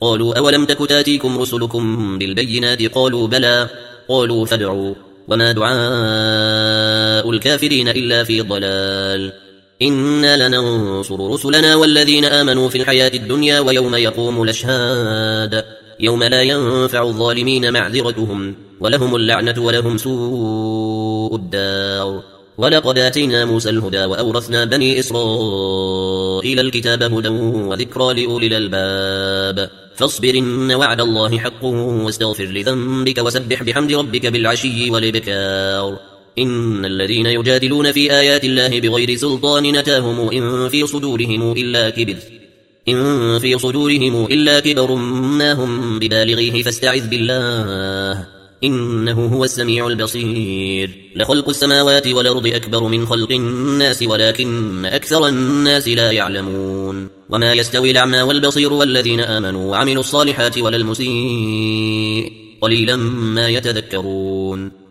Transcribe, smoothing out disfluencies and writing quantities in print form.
قالوا أولم تك تاتيكم رسلكم بالبينات قالوا بلى قالوا فادعوا وما دعاء الكافرين إلا في ضلال إنا لننصر رسلنا والذين آمنوا في الحياة الدنيا ويوم يقوم الأشهاد يوم لا ينفع الظالمين معذرتهم ولهم اللعنة ولهم سوء الدار ولقد آتينا موسى الهدى وأورثنا بني إسرائيل الكتاب هدى وذكرى لأولي الألباب فاصبر إن وعد الله حق واستغفر لذنبك وسبح بحمد ربك بالعشي والإبكار إن الذين يجادلون في آيات الله بغير سلطان نتاهم إن في صدورهم إلا كبر ما هم ببالغيه فاستعذ بالله إنه هو السميع البصير لخلق السماوات والأرض أكبر من خلق الناس ولكن أكثر الناس لا يعلمون وما يستوي الأعمى والبصير والذين آمنوا وعملوا الصالحات ولا المسيء قليلا ما يتذكرون